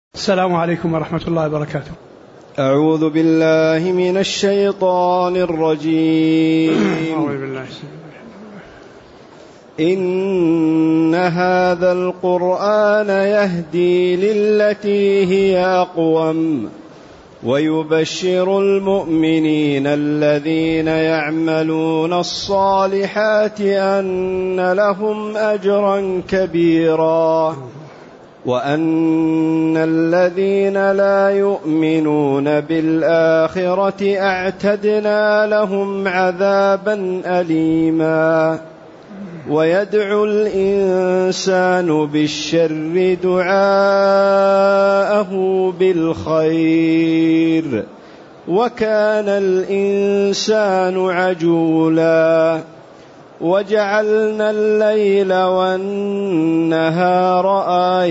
السلام عليكم ورحمة الله وبركاته. أعوذ بالله من الشيطان الرجيم. إن هذا القرآن يهدي للتي هي أقوم ويبشر المؤمنين الذين يعملون الصالحات أن لهم أجرا كبيرا وأن الذين لا يؤمنون بالآخرة أعتدنا لهم عذابا أليما. ويدعو الإنسان بالشر دعاءه بالخير وكان الإنسان عجولا. وجعلنا الليل والنهار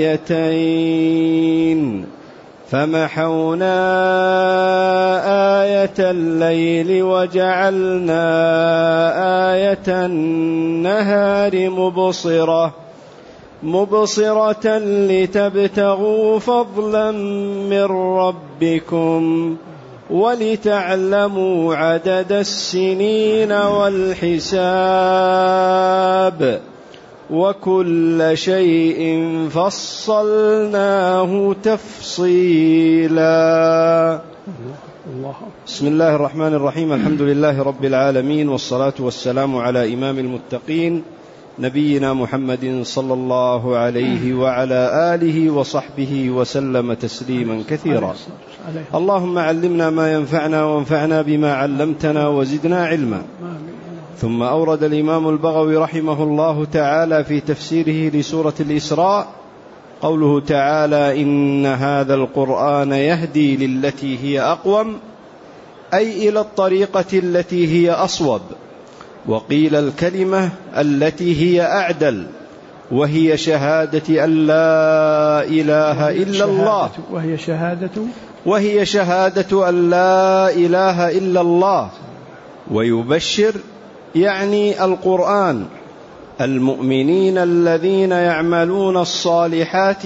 آيتين فمحونا آية الليل وجعلنا آية النهار مبصرة لتبتغوا فضلا من ربكم ولتعلموا عدد السنين والحساب وكل شيء فصلناه تفصيلا. بسم الله الرحمن الرحيم. الحمد لله رب العالمين، والصلاة والسلام على إمام المتقين نبينا محمد صلى الله عليه وعلى آله وصحبه وسلم تسليما كثيرا. اللهم علمنا ما ينفعنا وانفعنا بما علمتنا وزدنا علما. ثم أورد الإمام البغوي رحمه الله تعالى في تفسيره لسورة الإسراء قوله تعالى: إن هذا القرآن يهدي للتي هي أقوم، أي إلى الطريقة التي هي أصوب، وقيل الكلمة التي هي أعدل، وهي شهادة أن لا إله إلا الله، وهي شهادة أن لا إله إلا الله. ويبشر يعني القرآن المؤمنين الذين يعملون الصالحات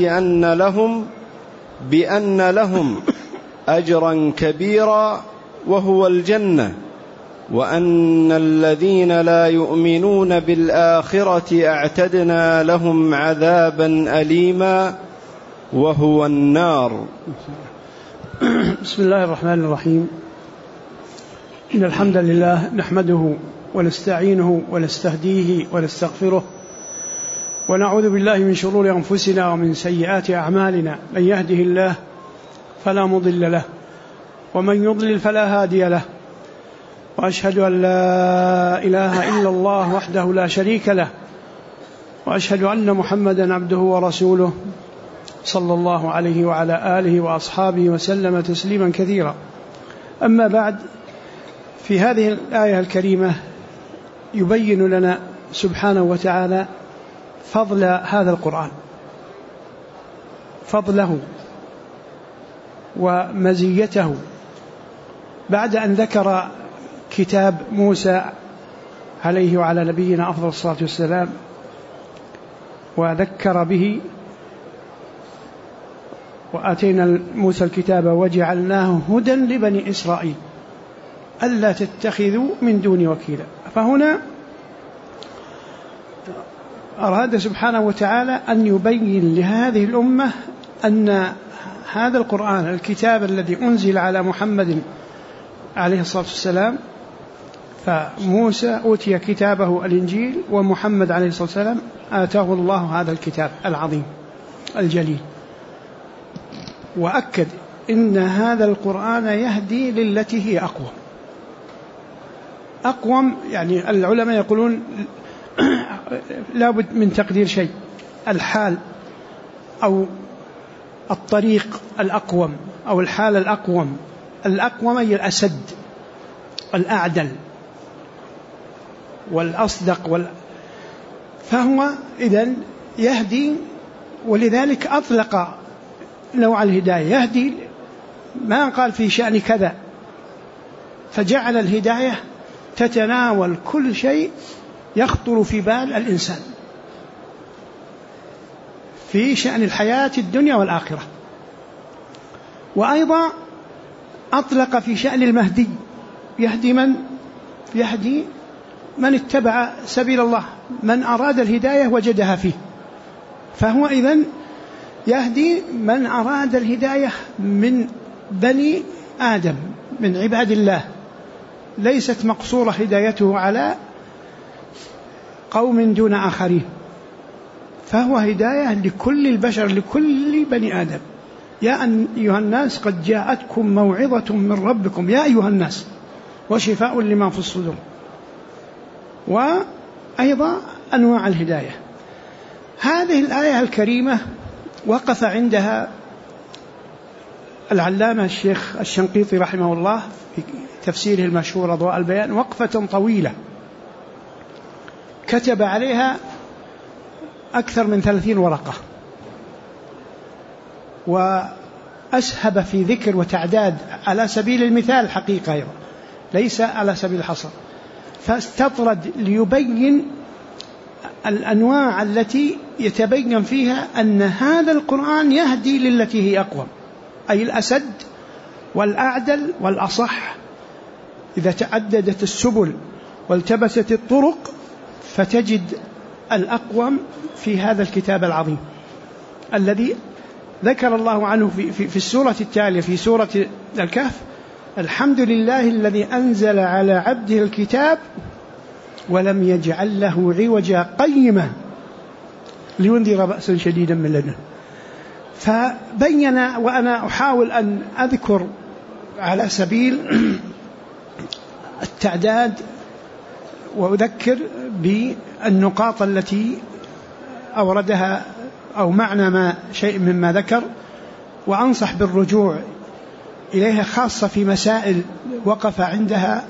بأن لهم أجرا كبيرا وهو الجنة، وأن الذين لا يؤمنون بالآخرة أعتدنا لهم عذابا أليما وهو النار. بسم الله الرحمن الرحيم. إن الحمد لله نحمده ونستعينه ونستهديه ونستغفره، ونعوذ بالله من شرور أنفسنا ومن سيئات أعمالنا. من يهده الله فلا مضل له، ومن يضلل فلا هادي له. وأشهد أن لا إله إلا الله وحده لا شريك له، وأشهد أن محمدا عبده ورسوله صلى الله عليه وعلى آله وأصحابه وسلم تسليما كثيرا. أما بعد، في هذه الآية الكريمة يبين لنا سبحانه وتعالى فضل هذا القرآن، فضله ومزيته، بعد أن ذكر كتاب موسى عليه وعلى نبينا أفضل الصلاة والسلام، وذكر به: وآتينا موسى الكتاب وجعلناه هدى لبني إسرائيل ألا تتخذوا من دوني وكيلا. فهنا أراد سبحانه وتعالى أن يبين لهذه الأمة أن هذا القرآن، الكتاب الذي أنزل على محمد عليه الصلاة والسلام، فموسى أوتي كتابه الإنجيل، ومحمد عليه الصلاة والسلام آتاه الله هذا الكتاب العظيم الجليل. وأكد إن هذا القرآن يهدي للتي هي أقوم. أقوم يعني العلماء يقولون لا بد من تقدير شيء، الحال أو الطريق الأقوم أو الحال الأقوم. الأقوم هي الأسد، الأعدل والأصدق فهو إذن يهدي. ولذلك أطلق نوع الهداية، يهدي ما قال في شأن كذا، فجعل الهداية تتناول كل شيء يخطر في بال الإنسان. في شأن الحياة الدنيا والآخرة. وأيضا أطلق في شأن المهدي، يهدي من اتبع سبيل الله، من أراد الهداية وجدها فيه، فهو إذن يهدي من أراد الهداية من بني آدم من عباد الله، ليست مقصورة هدايته على قوم دون آخرين، فهو هداية لكل البشر، لكل بني آدم. يا أيها الناس قد جاءتكم موعظة من ربكم، يا أيها الناس، وشفاء لما في الصدور. وأيضا أنواع الهداية. هذه الآية الكريمة وقف عندها العلامة الشيخ الشنقيطي رحمه الله في تفسيره المشهور أضواء البيان وقفة طويلة كتب عليها أكثر من 30 ورقة، وأسهب في ذكر وتعداد على سبيل المثال حقيقة أيضا، ليس على سبيل الحصر، فاستطرد ليبين الأنواع التي يتبين فيها أن هذا القرآن يهدي للتي هي أقوم، أي الأسد والأعدل والأصح. إذا تعددت السبل والتبست الطرق فتجد الأقوم في هذا الكتاب العظيم الذي ذكر الله عنه في السورة التالية، في سورة الكهف: الحمد لله الذي أنزل على عبده الكتاب ولم يجعل له عوجا قيما لينذر بأسا شديدا من لدنه. فبين، وأنا أحاول أن أذكر على سبيل التعداد وأذكر بالنقاط التي أوردها أو معنى ما شيء مما ذكر، وأنصح بالرجوع إليها خاصة في مسائل وقف عندها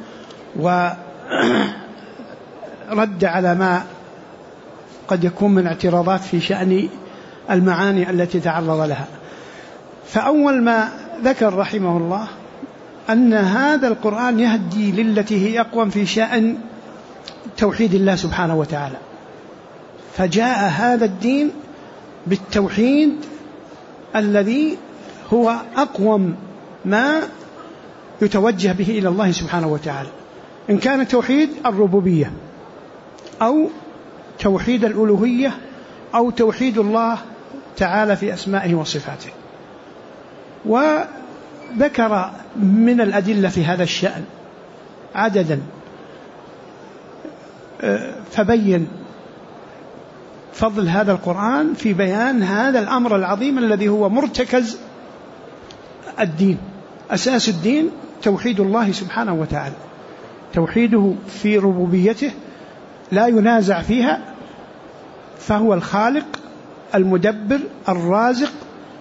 ورد على ما قد يكون من اعتراضات في شأن المعاني التي تعرض لها. فأول ما ذكر رحمه الله أن هذا القرآن يهدي للتي هي أقوم في شأن توحيد الله سبحانه وتعالى، فجاء هذا الدين بالتوحيد الذي هو أقوم ما يتوجه به إلى الله سبحانه وتعالى، إن كان توحيد الربوبية أو توحيد الألوهية أو توحيد الله تعالى في أسمائه وصفاته. وذكر من الأدلة في هذا الشأن عددا، فبين فضل هذا القرآن في بيان هذا الأمر العظيم الذي هو مرتكز الدين، أساس الدين توحيد الله سبحانه وتعالى، توحيده في ربوبيته لا ينازع فيها، فهو الخالق المدبر الرازق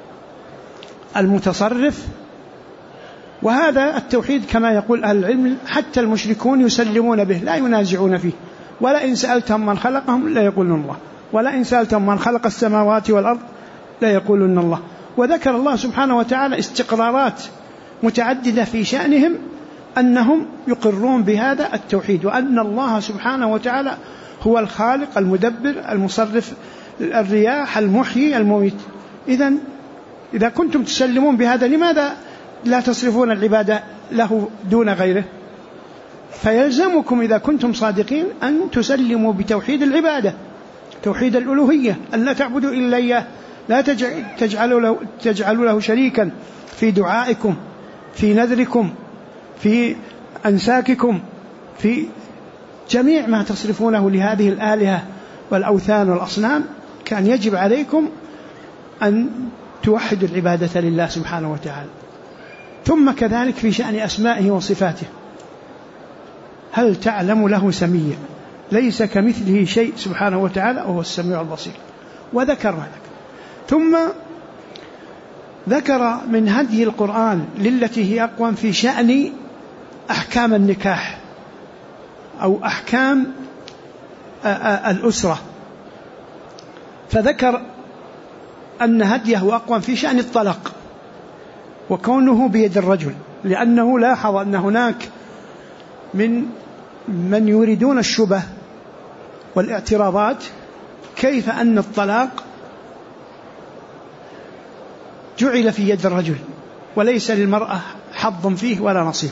المتصرف. وهذا التوحيد كما يقول أهل العلم حتى المشركون يسلمون به لا ينازعون فيه، ولئن سألتهم من خلقهم لا يقولون الله، ولئن سألتهم من خلق السماوات والأرض لا يقولون الله. وذكر الله سبحانه وتعالى استقرارات متعددة في شأنهم أنهم يقرون بهذا التوحيد، وأن الله سبحانه وتعالى هو الخالق المدبر المصرف الرياح المحيي المميت. إذا كنتم تسلمون بهذا لماذا لا تصرفون العبادة له دون غيره؟ فيلزمكم إذا كنتم صادقين أن تسلموا بتوحيد العبادة، توحيد الألوهية، أن لا تعبدوا إلا إياه، لا تجعلوا له شريكا في دعائكم، في نذركم، في أنساككم، في جميع ما تصرفونه لهذه الآلهة والأوثان والأصنام. كان يجب عليكم أن توحدوا العبادة لله سبحانه وتعالى. ثم كذلك في شأن أسمائه وصفاته: هل تعلم له سميا، ليس كمثله شيء سبحانه وتعالى وهو السميع البصير. وذكر ذلك. ثم ذكر من هدي القرآن للتي هي أقوم في شأن أحكام النكاح أو أحكام الأسرة، فذكر أن هديه أقوم في شأن الطلاق وكونه بيد الرجل، لأنه لاحظ أن هناك من يريدون الشبه والاعتراضات كيف أن الطلاق جعل في يد الرجل وليس للمرأة حظ فيه ولا نصيب.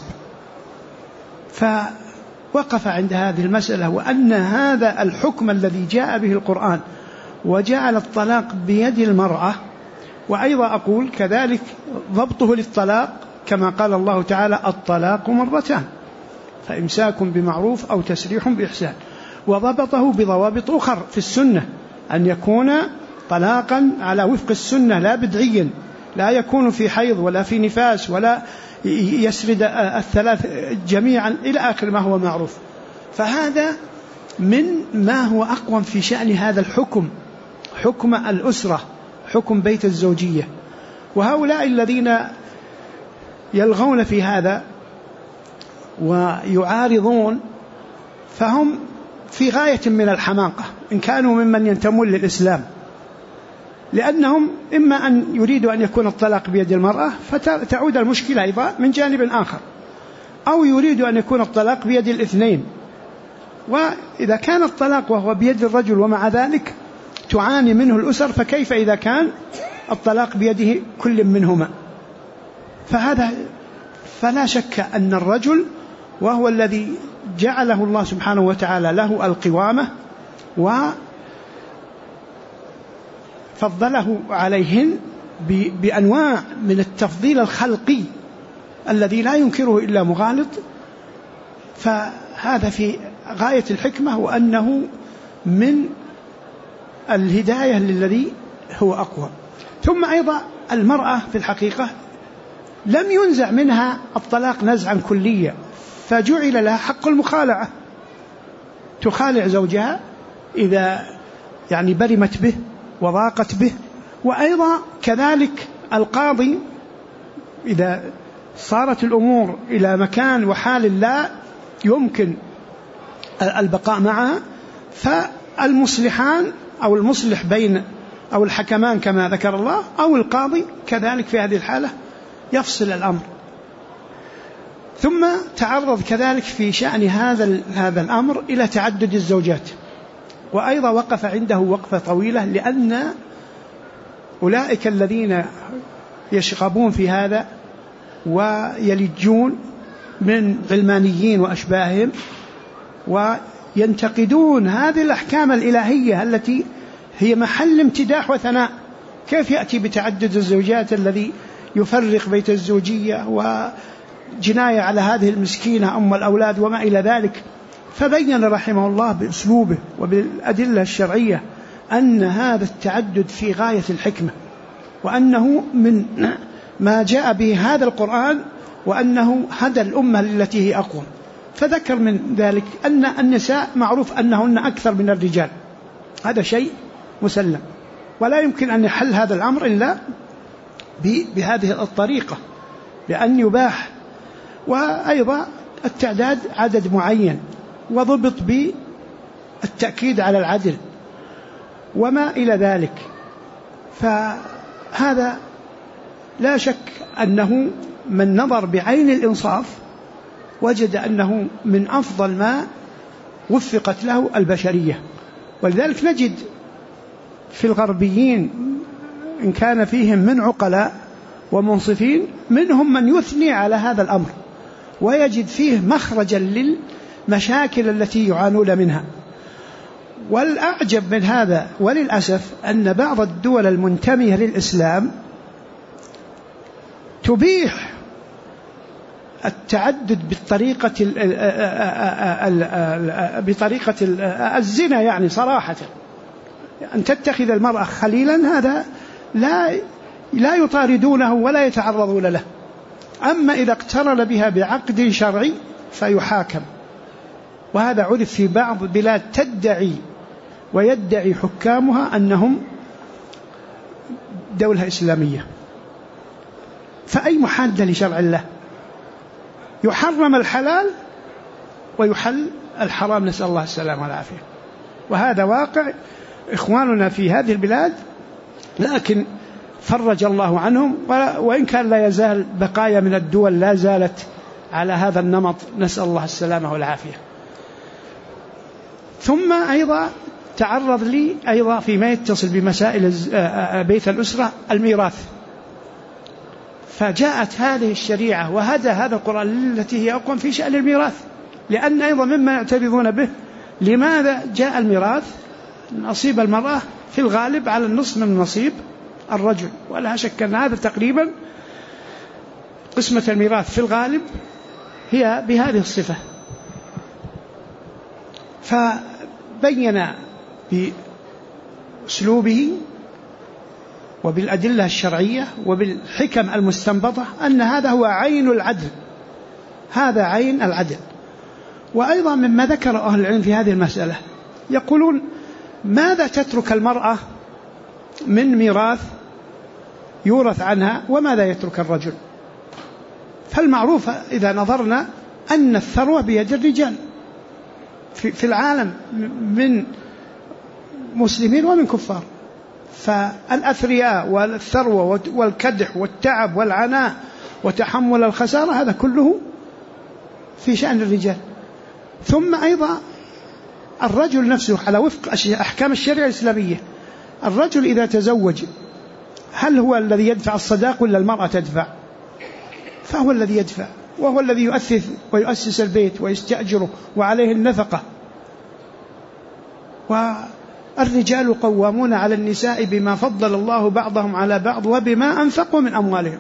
فوقف عند هذه المسألة، وأن هذا الحكم الذي جاء به القرآن وجعل الطلاق بيد المرأة، وأيضا أقول كذلك ضبطه للطلاق كما قال الله تعالى الطلاق مرتان فإمساك بمعروف أو تسريح بإحسان، وضبطه بضوابط أخر في السنة أن يكون طلاقا على وفق السنة لا بدعيا، لا يكون في حيض ولا في نفاس ولا يسرد الثلاث جميعا إلى آخر ما هو معروف. فهذا من ما هو أقوم في شأن هذا الحكم، حكم الأسرة، حكم بيت الزوجية. وهؤلاء الذين يلغون في هذا ويعارضون فهم في غاية من الحماقة إن كانوا ممن ينتمون للإسلام، لأنهم إما أن يريدوا أن يكون الطلاق بيد المرأة فتعود المشكلة أيضا من جانب آخر، أو يريدوا أن يكون الطلاق بيد الاثنين. وإذا كان الطلاق وهو بيد الرجل ومع ذلك تعاني منه الأسر، فكيف إذا كان الطلاق بيده كل منهما؟ فلا شك أن الرجل وهو الذي جعله الله سبحانه وتعالى له القوامة وفضله عليهن بأنواع من التفضيل الخلقي الذي لا ينكره إلا مغالط، فهذا في غاية الحكمة، وأنه من الهداية للذي هو أقوى. ثم أيضا المرأة في الحقيقة لم ينزع منها الطلاق نزعا كليا، فجعل لها حق المخالعة، تخالع زوجها إذا يعني برمت به وضاقت به. وأيضا كذلك القاضي إذا صارت الأمور إلى مكان وحال لا يمكن البقاء معها، فالمصلحان أو المصلح بين أو الحكمان كما ذكر الله أو القاضي كذلك في هذه الحالة يفصل الأمر. ثم تعرض كذلك في شأن هذا الأمر إلى تعدد الزوجات، وأيضا وقف عنده وقفة طويلة، لأن أولئك الذين يشغبون في هذا ويلجون من علمانيين وأشباههم وينتقدون هذه الأحكام الإلهية التي هي محل امتداح وثناء، كيف يأتي بتعدد الزوجات الذي يفرق بيت الزوجية وجناية على هذه المسكينة أم الأولاد وما إلى ذلك. فبين رحمه الله بأسلوبه وبالأدلة الشرعية أن هذا التعدد في غاية الحكمة، وأنه من ما جاء به هذا القرآن، وأنه هدى الأمة التي هي أقوم. فذكر من ذلك أن النساء معروف أنهن أكثر من الرجال، هذا شيء مسلم، ولا يمكن أن يحل هذا الأمر إلا بهذه الطريقة، بأن يباح. وأيضا التعداد عدد معين، وضبط بالتأكيد على العدل وما إلى ذلك. فهذا لا شك أنه من نظر بعين الإنصاف وجد أنه من أفضل ما وفقت له البشرية. ولذلك نجد في الغربيين إن كان فيهم من عقلاء ومنصفين منهم من يثني على هذا الأمر ويجد فيه مخرجا للمشاكل التي يعانون منها. والأعجب من هذا وللأسف أن بعض الدول المنتمية للإسلام تبيح التعدد بطريقة الزنا، يعني صراحة أن تتخذ المرأة خليلا هذا لا يطاردونه ولا يتعرضون له. أما إذا اقترن بها بعقد شرعي فيحاكم. وهذا عرف في بعض بلاد تدعي ويدعي حكامها أنهم دولة إسلامية، فأي محادة لشرع الله؟ يحرم الحلال ويحل الحرام، نسأل الله السلامة والعافية. وهذا واقع إخواننا في هذه البلاد، لكن فرج الله عنهم، وإن كان لا يزال بقايا من الدول لا زالت على هذا النمط، نسأل الله السلامة والعافية. ثم أيضا تعرض لي أيضا فيما يتصل بمسائل بيت الأسرة الميراث، فجاءت هذه الشريعة هذا القرآن التي هي أقوم في شأن الميراث، لأن أيضا مما يعترضون به لماذا جاء الميراث نصيب المرأة في الغالب على النصف من نصيب الرجل، ولا شك أن هذا تقريبا قسمة الميراث في الغالب هي بهذه الصفة. فبين بأسلوبه وبالأدلة الشرعية وبالحكم المستنبطة أن هذا هو عين العدل، هذا عين العدل. وأيضا مما ذكر أهل العلم في هذه المسألة يقولون ماذا تترك المرأة من ميراث يورث عنها وماذا يترك الرجل؟ فالمعروف إذا نظرنا أن الثروة بيد الرجال في العالم من مسلمين ومن كفار، فالأثرياء والثروة والكدح والتعب والعناء وتحمل الخسارة هذا كله في شأن الرجال. ثم أيضا الرجل نفسه على وفق أحكام الشريعة الإسلامية، الرجل إذا تزوج هل هو الذي يدفع الصداق ولا المرأة تدفع؟ فهو الذي يدفع، وهو الذي يؤسس البيت ويستأجره وعليه النفقة. والرجال قوامون على النساء بما فضل الله بعضهم على بعض وبما أنفقوا من أموالهم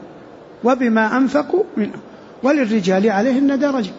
وللرجال عليهن درجة.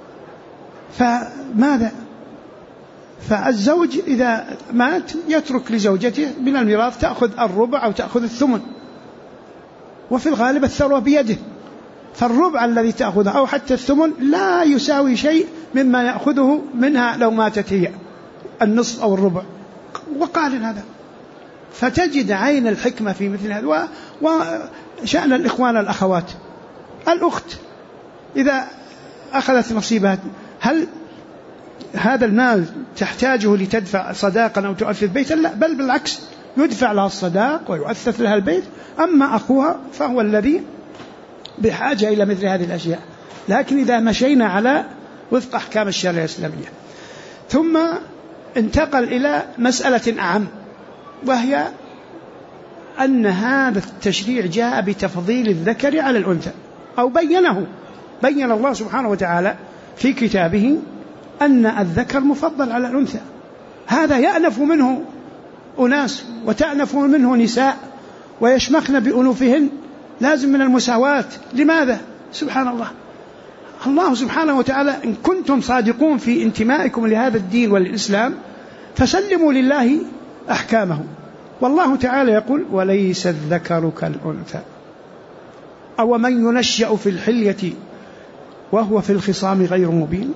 فماذا؟ فالزوج إذا مات يترك لزوجته من الميراث تأخذ الربع أو تأخذ الثمن، وفي الغالب الثروة بيده، فالربع الذي تأخذه أو حتى الثمن لا يساوي شيء مما يأخذه منها لو ماتت هي، النصف أو الربع. وقال هذا، فتجد عين الحكمة في مثل هذا. وشأن الإخوان الأخوات، الأخت إذا أخذت نصيبها هل هذا المال تحتاجه لتدفع صداقا أو تؤثث بيتا؟ لا، بل بالعكس يدفع لها الصداق ويؤثث لها البيت. أما أخوها فهو الذي بحاجة إلى مثل هذه الأشياء. لكن إذا مشينا على وفق أحكام الشريعة الإسلامية، ثم انتقل إلى مسألة أعم، وهي أن هذا التشريع جاء بتفضيل الذكر على الأنثى، أو بين الله سبحانه وتعالى في كتابه أن الذكر مفضل على الأنثى. هذا يأنف منه أناس وتأنف منه نساء ويشمخن بأنوفهن، لازم من المساواة. لماذا؟ سبحان الله، الله سبحانه وتعالى إن كنتم صادقون في انتمائكم لهذا الدين والإسلام فسلموا لله أحكامه. والله تعالى يقول وليس الذكر كالأنثى أو من ينشأ في الحلية وهو في الخصام غير مبين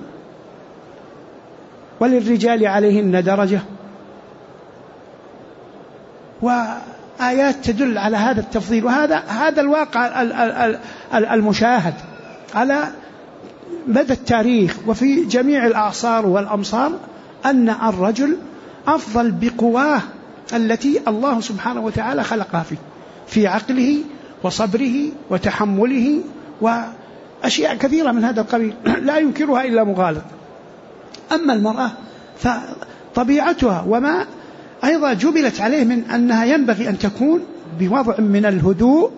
وللرجال عليهن درجة. وآيات تدل على هذا التفضيل، وهذا الواقع المشاهد على مدى التاريخ وفي جميع الأعصار والأمصار، أن الرجل أفضل بقواه التي الله سبحانه وتعالى خلقها في عقله وصبره وتحمله وأشياء كثيرة من هذا القبيل لا ينكرها إلا مغالط. أما المرأة فطبيعتها وما أيضا جبلت عليه من أنها ينبغي أن تكون بوضع من الهدوء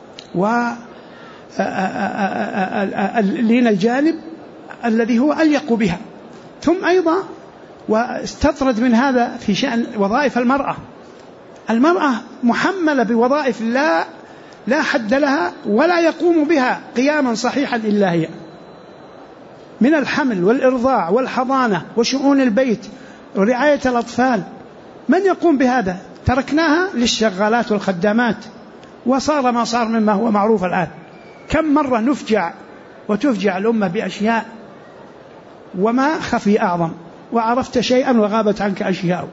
ولين الجانب الذي هو أليق بها. ثم أيضا واستطرد من هذا في شأن وظائف المرأة محملة بوظائف لا حد لها ولا يقوم بها قياما صحيحا إلا هي، من الحمل والإرضاع والحضانة وشؤون البيت ورعاية الأطفال. من يقوم بهذا؟ تركناها للشغالات والخدامات، وصار ما صار مما هو معروف الآن. كم مرة نفجع وتفجع الأمة بأشياء وما خفي أعظم، وعرفت شيئا وغابت عنك أشياء.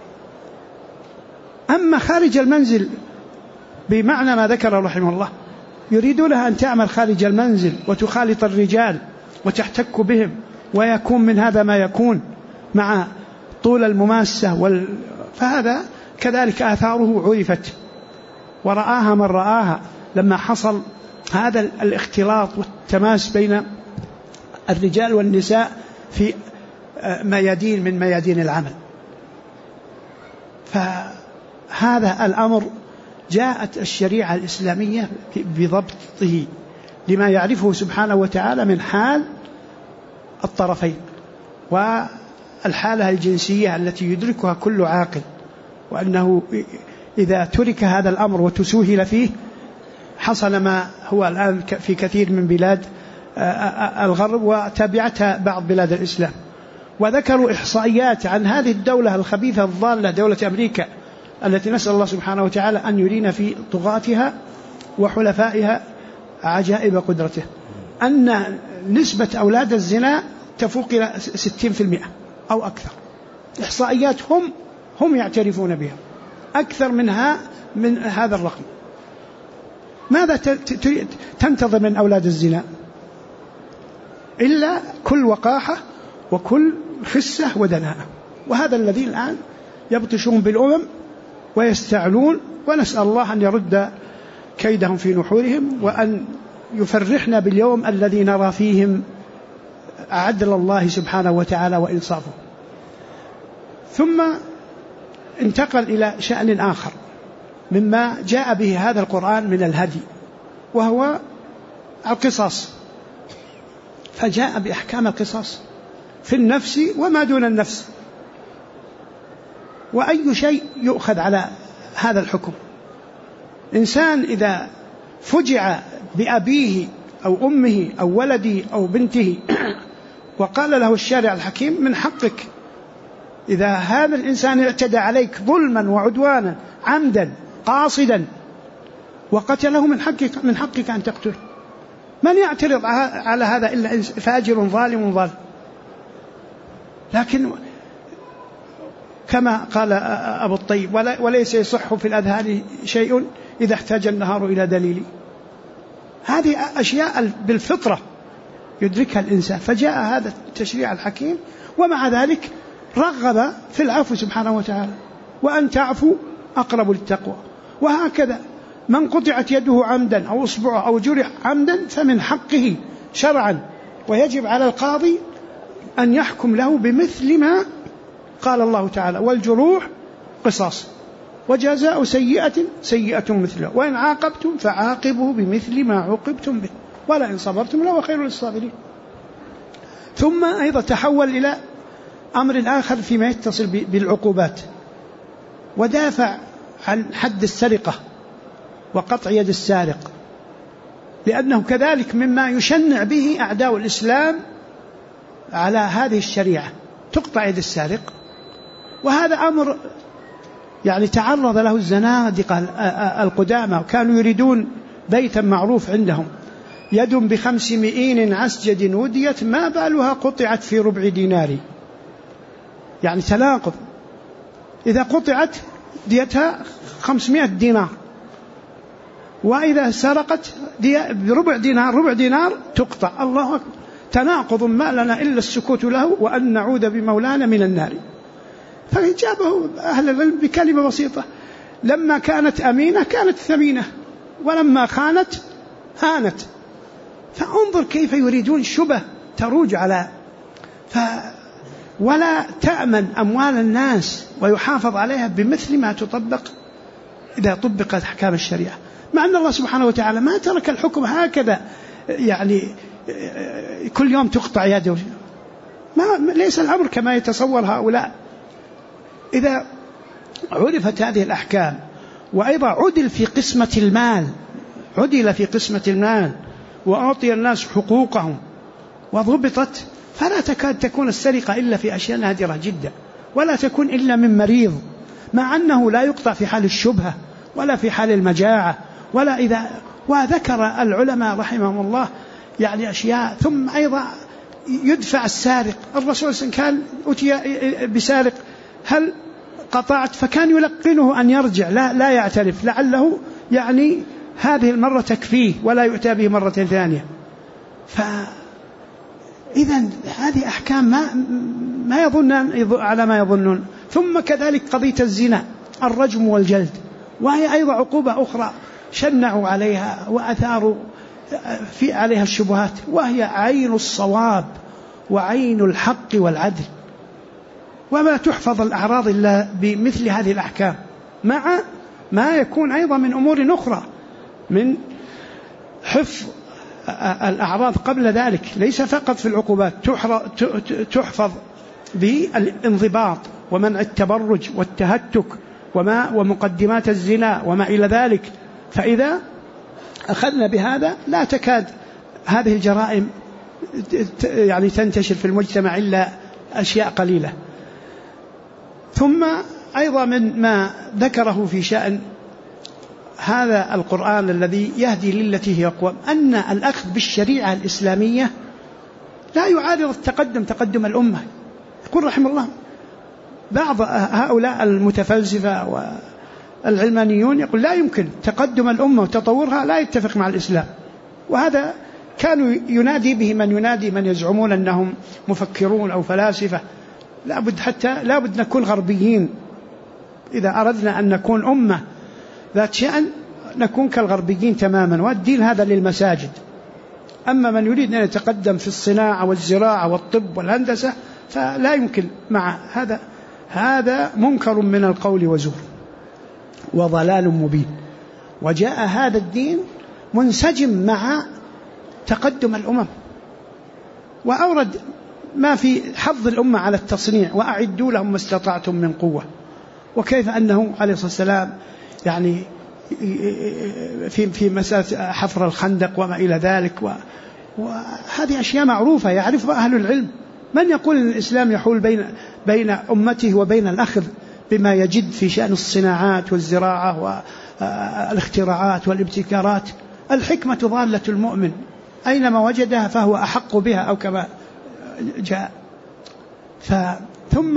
أما خارج المنزل بمعنى ما ذكر رحمه الله، يريدونها أن تعمل خارج المنزل وتخالط الرجال وتحتك بهم، ويكون من هذا ما يكون مع طول المماسة فهذا كذلك آثاره عرفت ورآها من رآها لما حصل هذا الاختلاط والتماس بين الرجال والنساء في ميادين من ميادين العمل. فهذا الأمر جاءت الشريعة الإسلامية بضبطه لما يعرفه سبحانه وتعالى من حال الطرفين والحالة الجنسية التي يدركها كل عاقل، وأنه إذا ترك هذا الأمر وتسوهل فيه حصل ما هو الآن في كثير من بلاد الغرب وتابعتها بعض بلاد الإسلام. وذكروا إحصائيات عن هذه الدولة الخبيثة الضالة، دولة أمريكا، التي نسأل الله سبحانه وتعالى أن يرينا في طغاتها وحلفائها عجائب قدرته، أن نسبة أولاد الزنا تفوق إلى 60% أو أكثر. إحصائيات هم يعترفون بها أكثر من هذا الرقم. ماذا تنتظر من أولاد الزنا إلا كل وقاحة وكل خسة ودناءة؟ وهذا الذي الآن يبطشون بالأمم ويستعلون، ونسأل الله أن يرد كيدهم في نحورهم وأن يفرحنا باليوم الذي نرى فيهم عدل الله سبحانه وتعالى وإنصافه. ثم انتقل إلى شأن آخر مما جاء به هذا القرآن من الهدي، وهو القصاص، فجاء بأحكام القصاص في النفس وما دون النفس. وأي شيء يؤخذ على هذا الحكم؟ إنسان إذا فجع بأبيه أو أمه أو ولده أو بنته وقال له الشارع الحكيم من حقك، إذا هذا الإنسان اعتدى عليك ظلما وعدوانا عمدا قاصدا وقتله من حقك أن تقتله. من يعترض على هذا إلا فاجر ظالم ظالم؟ لكن كما قال أبو الطيب وليس يصح في الأذهان شيء إذا احتاج النهار إلى دليل. هذه أشياء بالفطرة يدركها الإنسان، فجاء هذا التشريع الحكيم ومع ذلك رغب في العفو سبحانه وتعالى، وأن تعفو أقرب للتقوى. وهكذا من قطعت يده عمدا أو أصبعه أو جرح عمدا فمن حقه شرعا، ويجب على القاضي أن يحكم له بمثل ما قال الله تعالى: والجروح قصاص وجزاء سيئة سيئة مثلها وإن عاقبتم فعاقبوا بمثل ما عوقبتم به ولئن صبرتم لهو خير للصابرين. ثم أيضا تحول إلى أمر آخر فيما يتصل بالعقوبات، ودافع عن حد السرقة وقطع يد السارق، لأنه كذلك مما يشنع به أعداء الإسلام على هذه الشريعة، تقطع يد السارق. وهذا أمر يعني تعرض له الزنادقة القدامى، وكانوا يريدون بيتا معروف عندهم: يد ب5 مئين عسجد وديت ما بالها قطعت في ربع دينار. يعني تناقض، إذا قطعت ديتها 500 دينار، وإذا سرقت بربع دينار، ربع دينار تقطع. الله أكبر، تناقض ما لنا إلا السكوت له وأن نعوذ بمولانا من النار. فجابه أهل العلم بكلمة بسيطة: لما كانت أمينة كانت ثمينة، ولما خانت هانت. فانظر كيف يريدون شبه تروج على ولا تأمن أموال الناس ويحافظ عليها بمثل ما تطبق إذا طبقت أحكام الشريعة، مع أن الله سبحانه وتعالى ما ترك الحكم هكذا، يعني كل يوم تقطع يده. ليس الأمر كما يتصور هؤلاء. إذا عرفت هذه الأحكام وأيضا عدل في قسمة المال وأعطي الناس حقوقهم وضبطت، فلا تكاد تكون السرقة إلا في أشياء نادرة جدا، ولا تكون إلا من مريض، مع أنه لا يقطع في حال الشبهة ولا في حال المجاعة ولا إذا. وذكر العلماء رحمهم الله يعني أشياء. ثم أيضا يدفع السارق. الرسول كان أتي بسارق: هل قطعت؟ فكان يلقنه أن يرجع، لا يعترف، لعله يعني هذه المرة تكفيه ولا يؤتى به مرة ثانية. فإذا هذه أحكام ما يظن على ما يظنون. ثم كذلك قضية الزنا، الرجم والجلد، وهي أيضا عقوبة أخرى شنعوا عليها وأثاروا عليها الشبهات، وهي عين الصواب وعين الحق والعدل. وما تحفظ الأعراض إلا بمثل هذه الأحكام، مع ما يكون أيضا من أمور أخرى، من حفظ الأعراض قبل ذلك، ليس فقط في العقوبات، تحفظ بالانضباط ومنع التبرج والتهتك ومقدمات الزنا وما إلى ذلك. فإذا أخذنا بهذا لا تكاد هذه الجرائم يعني تنتشر في المجتمع إلا أشياء قليلة. ثم أيضا من ما ذكره في شأن هذا القرآن الذي يهدي للتي هي أقوم، أن الأخذ بالشريعة الإسلامية لا يعارض تقدم الأمة. يقول رحمه الله بعض هؤلاء المتفلسفة والعلمانيون يقول لا يمكن تقدم الأمة وتطورها لا يتفق مع الإسلام، وهذا كانوا ينادي به من يزعمون أنهم مفكرون أو فلاسفة. لابد نكون غربيين إذا أردنا أن نكون أمة ذات شأن، نكون كالغربيين تماما، والدين هذا للمساجد. أما من يريد أن يتقدم في الصناعة والزراعة والطب والهندسة فلا يمكن مع هذا منكر من القول وزور وضلال مبين. وجاء هذا الدين منسجم مع تقدم الأمم، وأورد ما في حظ الأمة على التصنيع، وأعدوا لهم ما استطعتم من قوة. وكيف أنه عليه الصلاة والسلام يعني في مسألة حفر الخندق وما إلى ذلك، وهذه أشياء معروفة يعرفها أهل العلم. من يقول أن الإسلام يحول بين أمته وبين الأخذ بما يجد في شأن الصناعات والزراعة والاختراعات والابتكارات؟ الحكمة ضالة المؤمن، أينما وجدها فهو أحق بها، أو كما جاء. ثم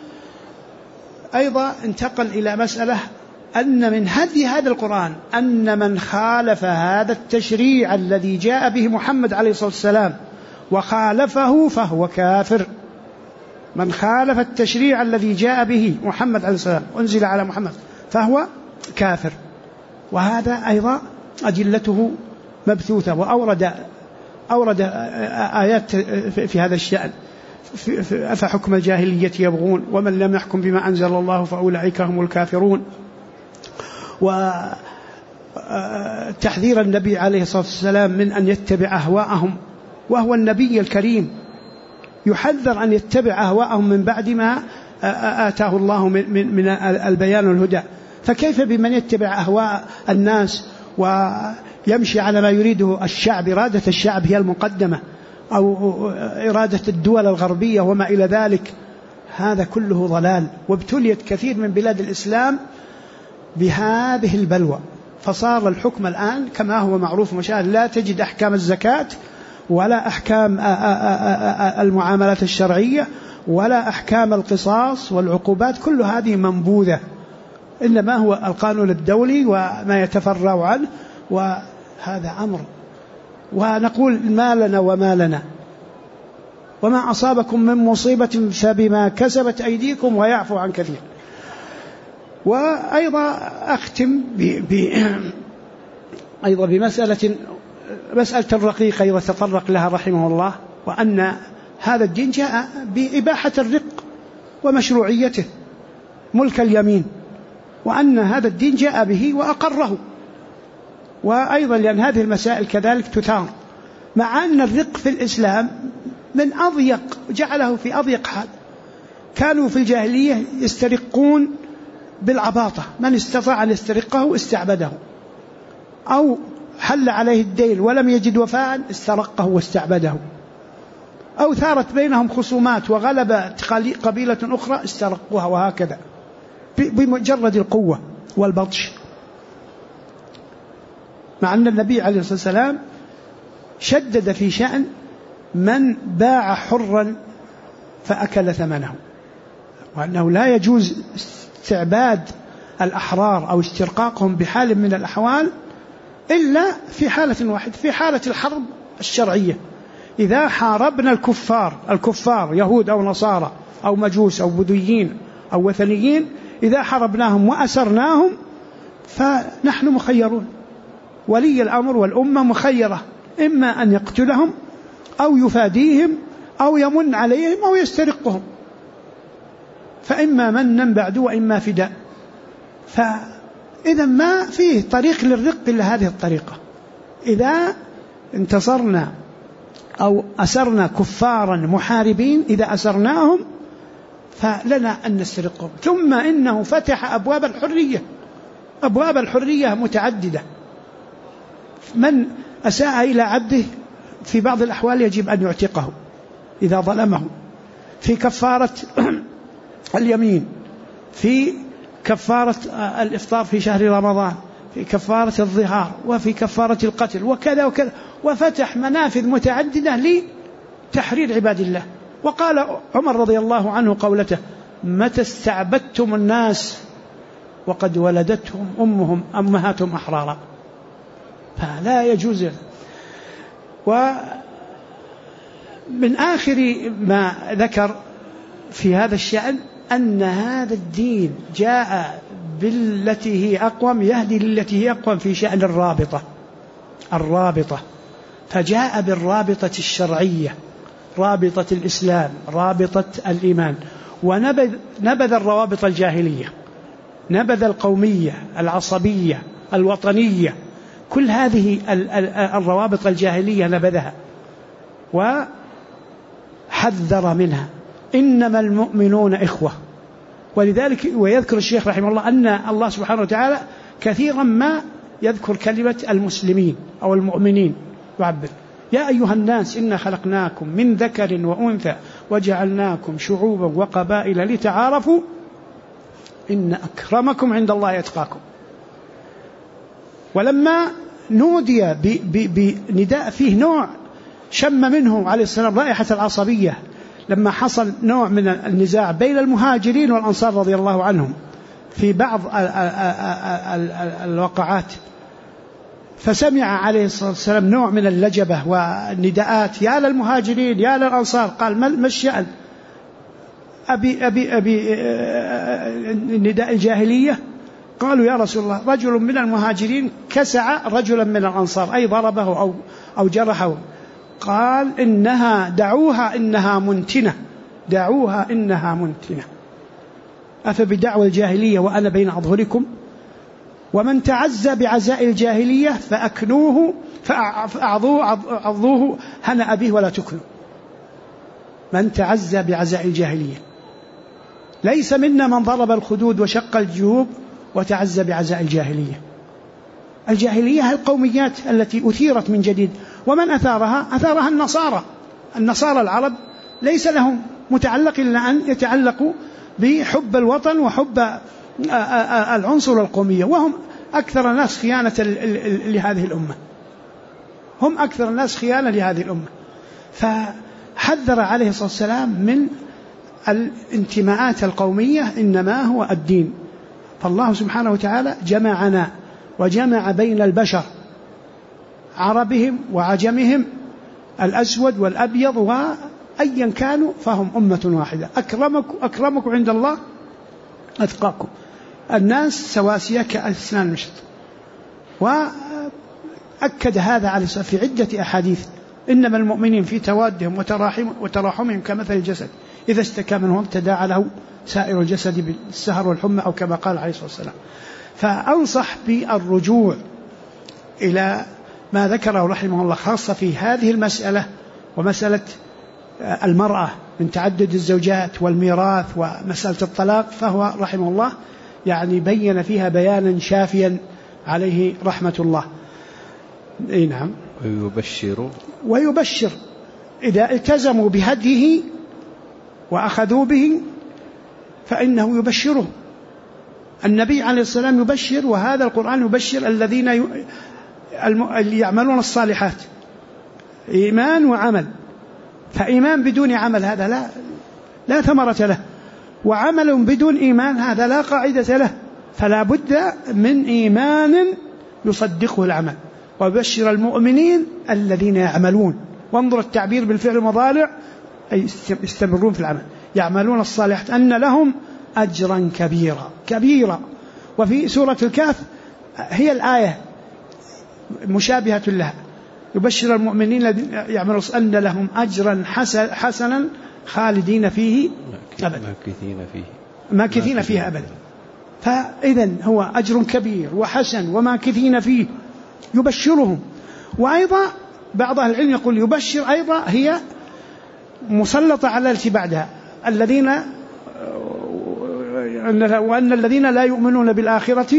أيضا انتقل إلى مسألة أن من هدي هذا القرآن أن من خالف هذا التشريع الذي جاء به محمد عليه الصلاة والسلام وخالفه فهو كافر. من خالف التشريع الذي جاء به محمد عليه الصلاة والسلام أنزل على محمد فهو كافر. وهذا أيضا أدلته مبثوثة، وأورد آيات في هذا الشأن. أفحكم الجاهلية يبغون ومن لم يحكم بما أنزل الله فأولئك هم الكافرون. وتحذير النبي عليه الصلاة والسلام من أن يتبع أهواءهم، وهو النبي الكريم يحذر أن يتبع أهواءهم من بعد ما آتاه الله من البيان والهدى. فكيف بمن يتبع أهواء الناس ويمشي على ما يريده الشعب؟ إرادة الشعب هي المقدمة، أو إرادة الدول الغربية وما إلى ذلك. هذا كله ضلال. وابتليت كثير من بلاد الإسلام بهذه البلوى، فصار الحكم الآن كما هو معروف مشاهد، لا تجد أحكام الزكاة ولا أحكام المعاملات الشرعية ولا أحكام القصاص والعقوبات، كل هذه منبوذة، إنما هو القانون الدولي وما يتفرع عنه، وهذا أمر. ونقول ما لنا وما لنا، وما أصابكم من مصيبة فبما كسبت أيديكم ويعفو عن كثير. وأيضا أختم أيضا بمسألة الرقيق أيضا تطرق لها رحمه الله، وأن هذا الدين جاء بإباحة الرق ومشروعيته ملك اليمين، وأن هذا الدين جاء به وأقره. وأيضا لأن هذه المسائل كذلك تثار، مع أن الرق في الإسلام من أضيق، جعله في أضيق حال. كانوا في الجاهلية يسترقون بالعباطة، من استطاع أن يسترقه استعبده، أو حل عليه الدين ولم يجد وفاء استرقه واستعبده، أو ثارت بينهم خصومات وغلبت قبيلة أخرى استرقوها، وهكذا بمجرد القوة والبطش. مع أن النبي عليه الصلاة والسلام شدد في شأن من باع حرا فأكل ثمنه، وأنه لا يجوز استعباد الأحرار أو استرقاقهم بحال من الأحوال إلا في حالة واحدة، في حالة الحرب الشرعية. إذا حاربنا الكفار يهود أو نصارى أو مجوس أو بذيين أو وثنيين، إذا حاربناهم وأسرناهم فنحن مخيرون، ولي الأمر والأمة مخيرة، إما أن يقتلهم أو يفاديهم أو يمن عليهم أو يسترقهم، فإما منا بعد وإما فداء. إذن ما فيه طريق للرق إلا هذه الطريقة. إذا انتصرنا أو أسرنا كفارا محاربين، إذا أسرناهم فلنا أن نسترقهم. ثم إنه فتح أبواب الحرية، أبواب الحرية متعددة. من أساء إلى عبده في بعض الأحوال يجب أن يعتقه إذا ظلمه، في كفارة اليمين، في كفارة الإفطار في شهر رمضان، في كفارة الظهار، وفي كفارة القتل، وكذا وكذا، وفتح منافذ متعددة لتحرير عباد الله. وقال عمر رضي الله عنه قولته: متى استعبدتم الناس وقد ولدتهم أمهاتهم أحرارا. فلا يجوز. ومن آخر ما ذكر في هذا الشأن أن هذا الدين جاء بالتي هي أقوم، يهدي للتي هي أقوم في شأن الرابطة، فجاء بالرابطة الشرعية، رابطة الإسلام، رابطة الإيمان، ونبذ الروابط الجاهلية، نبذ نبذ العصبية، الوطنية، كل هذه الروابط الجاهلية نبذها وحذر منها. إنما المؤمنون إخوة. ولذلك ويذكر الشيخ رحمه الله أن الله سبحانه وتعالى كثيرا ما يذكر كلمة المسلمين أو المؤمنين، يعبر: يا أيها الناس إنا خلقناكم من ذكر وأنثى وجعلناكم شعوبا وقبائل لتعارفوا إن أكرمكم عند الله يتقاكم. ولما نودي بنداء فيه نوع شم منه عليه السلام رائحة العصبية، لما حصل نوع من النزاع بين المهاجرين والأنصار رضي الله عنهم في بعض الوقعات، فسمع عليه الصلاة والسلام نوع من اللجبة والنداءات: يا للمهاجرين يا للأنصار. قال: ما الشأن؟ أبي نداء الجاهلية؟ قالوا: يا رسول الله، رجل من المهاجرين كسع رجلا من الأنصار، أي ضربه أو جرحه. قال: دعوها إنها منتنة، دعوها إنها منتنة. أفبدعوى الجاهلية وأنا بين أظهركم؟ ومن تعزى بعزاء الجاهلية فأكنوه فأعضوه هنأ به ولا تكنوا. من تعزى بعزاء الجاهلية. ليس منا من ضرب الخدود وشق الجيوب وتعزى بعزاء الجاهلية. الجاهلية القوميات التي أثيرت من جديد، ومن أثارها النصارى العرب. ليس لهم متعلق إلا أن يتعلقوا بحب الوطن وحب العنصر والقومية، وهم أكثر الناس خيانة لهذه الأمة، هم أكثر الناس خيانة لهذه الأمة. فحذر عليه الصلاة والسلام من الانتماءات القومية، إنما هو الدين. فالله سبحانه وتعالى جمعنا وجمع بين البشر، عربهم وعجمهم، الأسود والأبيض، وأيا كانوا فهم أمة واحدة. أكرمكم عند الله أتقاكم. الناس سواسية كأسنان المشط. وأكد هذا عليه الصلاة في عدة أحاديث: إنما المؤمنين في توادهم وتراحمهم كمثل الجسد إذا اشتكى منهم تداعى له سائر الجسد بالسهر والحمى، أو كما قال عليه الصلاة والسلام. فأنصح بالرجوع إلى ما ذكره رحمه الله، خاصة في هذه المسألة ومسألة المرأة من تعدد الزوجات والميراث ومسألة الطلاق، فهو رحمه الله يعني بين فيها بيانا شافيا عليه رحمة الله. نعم. ويبشر إذا التزموا بهديه وأخذوا به فإنه يبشره. النبي عليه السلام يبشر، وهذا القرآن يبشر الذين اللي يعملون الصالحات، إيمان وعمل. فإيمان بدون عمل هذا لا ثمرة له، وعمل بدون إيمان هذا لا قاعدة له. فلا بد من إيمان يصدقه العمل. وبشر المؤمنين الذين يعملون، وانظر التعبير بالفعل المضارع، أي يستمرون في العمل، يعملون الصالحات أن لهم أجرا كبيرا. وفي سورة الكهف هي الآية مشابهة لها: يبشر المؤمنين الذين يعملون أن لهم أجرا حسنا خالدين فيه أبدا، ماكثين فيه أبدا. فإذن هو أجر كبير وحسن وماكثين فيه، يبشرهم. وأيضا بعض أهل العلم يقول يبشر أيضا هي مسلطة على التي بعدها، وأن الذين لا يؤمنون بالآخرة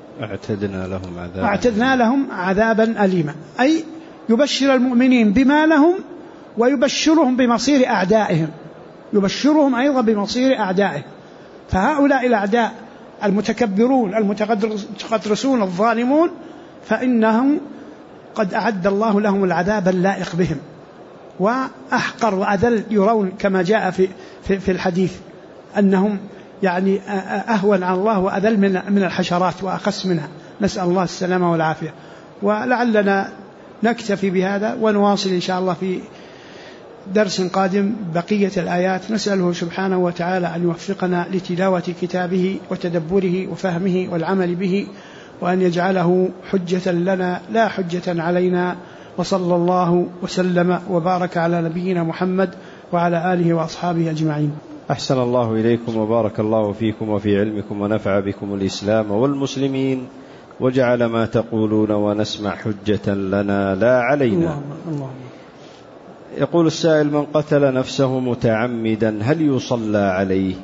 أعتدنا لهم عذابا أليما، أي يبشر المؤمنين بما لهم ويبشرهم بمصير أعدائهم، يبشرهم أيضا بمصير أعدائهم. فهؤلاء الأعداء المتكبرون المتقدرسون الظالمون فإنهم قد أعد الله لهم العذاب اللائق بهم، وأحقر وأذل يرون كما جاء في الحديث أنهم يعني أهون على الله وأذل من الحشرات وأخس منها، نسأل الله السلامة والعافية. ولعلنا نكتفي بهذا ونواصل إن شاء الله في درس قادم بقية الآيات. نسأله سبحانه وتعالى أن يوفقنا لتلاوة كتابه وتدبره وفهمه والعمل به، وأن يجعله حجة لنا لا حجة علينا. وصلى الله وسلم وبارك على نبينا محمد وعلى آله وأصحابه أجمعين. أحسن الله إليكم وبارك الله فيكم وفي علمكم ونفع بكم الإسلام والمسلمين، وجعل ما تقولون ونسمع حجة لنا لا علينا. اللهم. يقول السائل: من قتل نفسه متعمدا هل يصلى عليه؟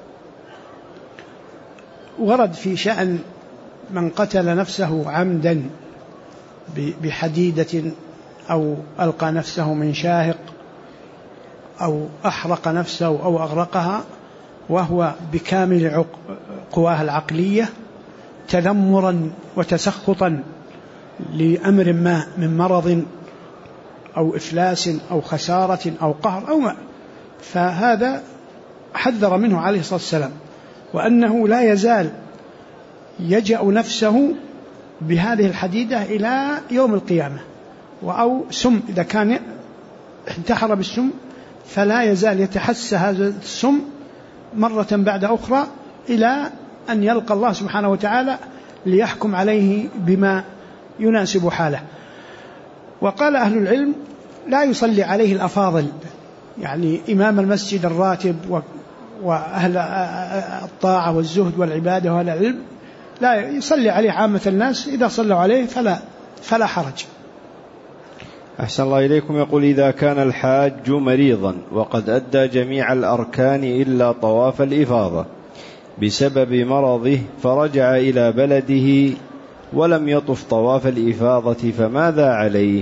ورد في شأن من قتل نفسه عمدا بحديدة أو ألقى نفسه من شاهق أو أحرق نفسه أو أغرقها وهو بكامل قواه العقلية تذمرا وتسخطا لأمر ما من مرض أو إفلاس أو خسارة أو قهر أو ما، فهذا حذر منه عليه الصلاة والسلام، وأنه لا يزال يجأ نفسه بهذه الحديدة إلى يوم القيامة، أو سم إذا كان انتحر بالسم فلا يزال يتحسى هذا السم مرة بعد أخرى إلى أن يلقى الله سبحانه وتعالى ليحكم عليه بما يناسب حاله. وقال أهل العلم: لا يصلي عليه الأفاضل، يعني إمام المسجد الراتب وأهل الطاعة والزهد والعبادة وأهل العلم، لا يصلي عليه عامة الناس، إذا صلوا عليه فلا حرج. أحسن الله إليكم. يقول: إذا كان الحاج مريضا وقد أدى جميع الأركان إلا طواف الإفاضة بسبب مرضه فرجع إلى بلده ولم يطف طواف الإفاضة فماذا عليه؟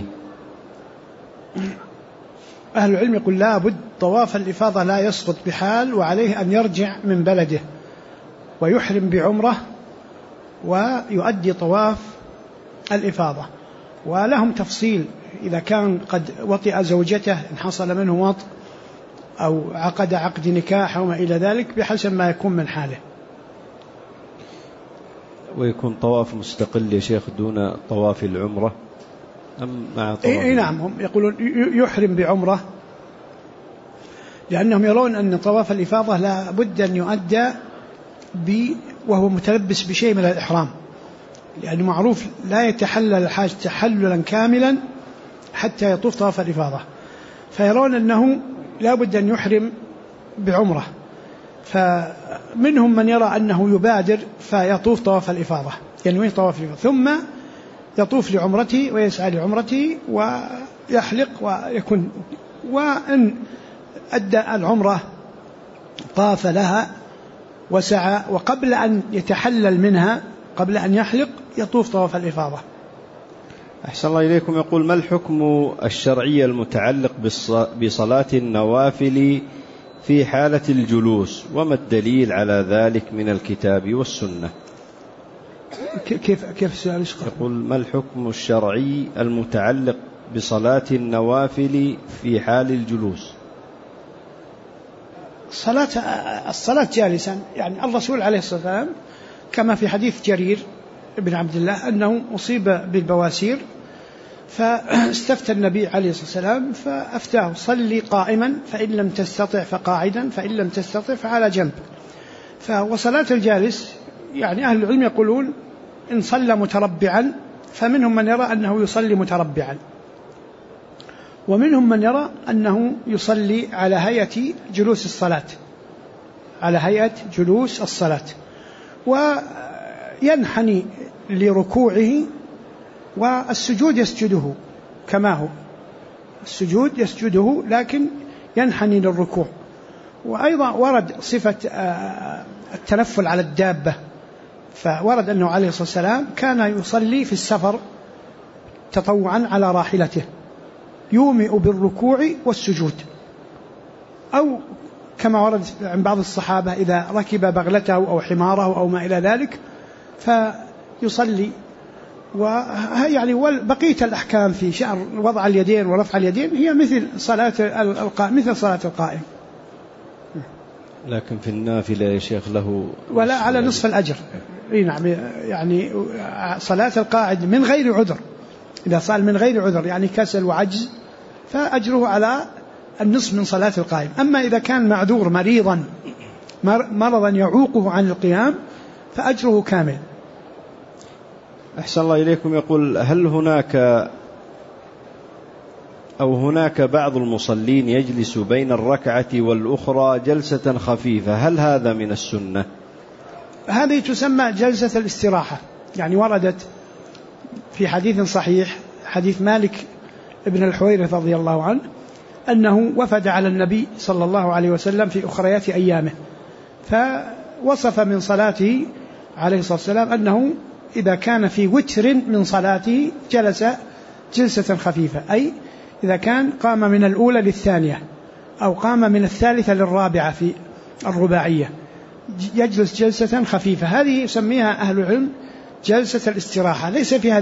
أهل العلم يقول: لا بد طواف الإفاضة لا يسقط بحال، وعليه أن يرجع من بلده ويحرم بعمرة ويؤدي طواف الإفاضة. ولهم تفصيل: إذا كان قد وطئ زوجته إن حصل منه وطء أو عقد عقد نكاح وما إلى ذلك بحسب ما يكون من حاله. ويكون طواف مستقل يا شيخ دون طواف العمرة أم مع طواف؟ نعم، هم يقولون يحرم بعمرة، لأنهم يرون أن طواف الإفاضة لا بد أن يؤدى وهو متلبس بشيء من الإحرام، لأنه معروف لا يتحلل الحاج تحللا كاملا حتى يطوف طواف الإفاضة، فيرون أنه لا بد أن يحرم بعمرة. فمنهم من يرى أنه يبادر فيطوف طواف الإفاضة، ينوي طواف الإفاضة ثم يطوف لعمرته ويسعى لعمرته ويحلق ويكون، وإن أدى العمرة طاف لها وسعى، وقبل أن يتحلل منها قبل أن يحلق يطوف طواف الإفاضة. أحسن الله إليكم. يقول: ما الحكم الشرعي المتعلق بصلاة النوافل في حالة الجلوس، وما الدليل على ذلك من الكتاب والسنة؟ كيف السؤال؟ يقول: ما الحكم الشرعي المتعلق بصلاة النوافل في حال الجلوس؟ الصلاة جالسا، يعني الرسول عليه الصلاة والسلام كما في حديث جرير بن عبد الله أنه أصيب بالبواسير فاستفتى النبي عليه الصلاة والسلام فأفتاه: صلي قائما فإن لم تستطع فقاعدا فإن لم تستطع فعلى جنب. وصلاة الجالس يعني أهل العلم يقولون إن صلى متربعا، فمنهم من يرى أنه يصلي متربعا، ومنهم من يرى أنه يصلي على هيئة جلوس الصلاة، على هيئة جلوس الصلاة. وينحني لركوعه، والسجود يسجده كما هو، السجود يسجده لكن ينحني للركوع. وأيضا ورد صفة التنفل على الدابة، فورد أنه عليه الصلاة والسلام كان يصلي في السفر تطوعا على راحلته يومئ بالركوع والسجود، أو كما ورد عن بعض الصحابة إذا ركب بغلته أو حماره أو ما إلى ذلك فيصلي. ويعني بقية الأحكام في شأن وضع اليدين ورفع اليدين هي مثل صلاة القائم، لكن في النافلة يا شيخ له ولا على نصف الأجر. نعم، يعني صلاة القاعد من غير عذر، إذا صار من غير عذر يعني كسل وعجز فأجره على النصف من صلاة القائم. أما إذا كان معذور مرضا يعوقه عن القيام فأجره كامل. أحسن الله إليكم. يقول: هل هناك بعض المصلين يجلس بين الركعة والأخرى جلسة خفيفة، هل هذا من السنة؟ هذه تسمى جلسة الاستراحة، يعني وردت في حديث صحيح، حديث مالك ابن الحويرث رضي الله عنه، أنه وفد على النبي صلى الله عليه وسلم في أخريات أيامه، فوصف من صلاته عليه الصلاة والسلام أنه إذا كان في وتر من صلاته جلس جلسة خفيفة، أي إذا كان قام من الأولى للثانية أو قام من الثالثة للرابعة في الرباعية يجلس جلسة خفيفة. هذه يسميها أهل العلم جلسة الاستراحة، ليس فيها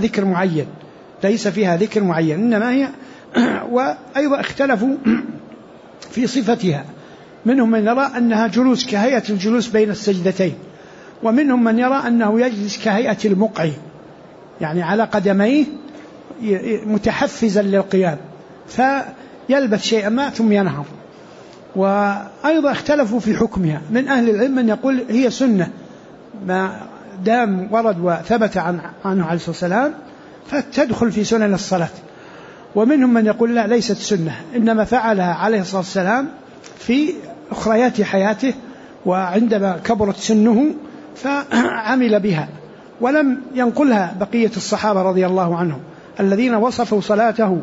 ذكر معين، إنما هي وأيضا اختلفوا في صفتها، منهم من يرى أنها جلوس كهيئة الجلوس بين السجدتين، ومنهم من يرى أنه يجلس كهيئة المقعي، يعني على قدميه متحفزا للقيام فيلبث شيئا ما ثم ينهض. وأيضا اختلفوا في حكمها، من أهل العلم من يقول هي سنة ما دام ورد وثبت عنه عليه الصلاة والسلام فتدخل في سنن الصلاة، ومنهم من يقول لا ليست سنة، إنما فعلها عليه الصلاة والسلام في أخريات حياته وعندما كبرت سنه فعمل بها، ولم ينقلها بقية الصحابة رضي الله عنهم الذين وصفوا صلاته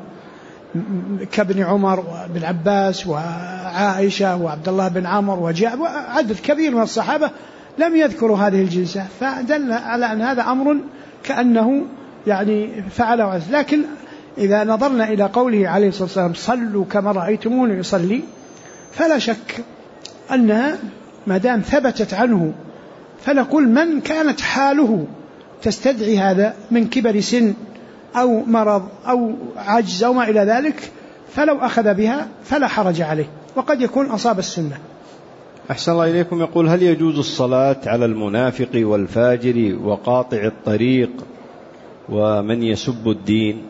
كابن عمر وابن عباس وعائشة وعبد الله بن عمرو وجابر وعدد كبير من الصحابة لم يذكروا هذه الجلسة، فدل على أن هذا أمر كأنه يعني فعله. لكن إذا نظرنا إلى قوله عليه الصلاة والسلام صلوا كما رأيتموني يصلي، فلا شك أنها ما دام ثبتت عنه فنقول من كانت حاله تستدعي هذا من كبر سن أو مرض أو عجز أو ما إلى ذلك فلو أخذ بها فلا حرج عليه، وقد يكون أصاب السنة. أحسن الله إليكم. يقول: هل يجوز الصلاة على المنافق والفاجر وقاطع الطريق ومن يسب الدين؟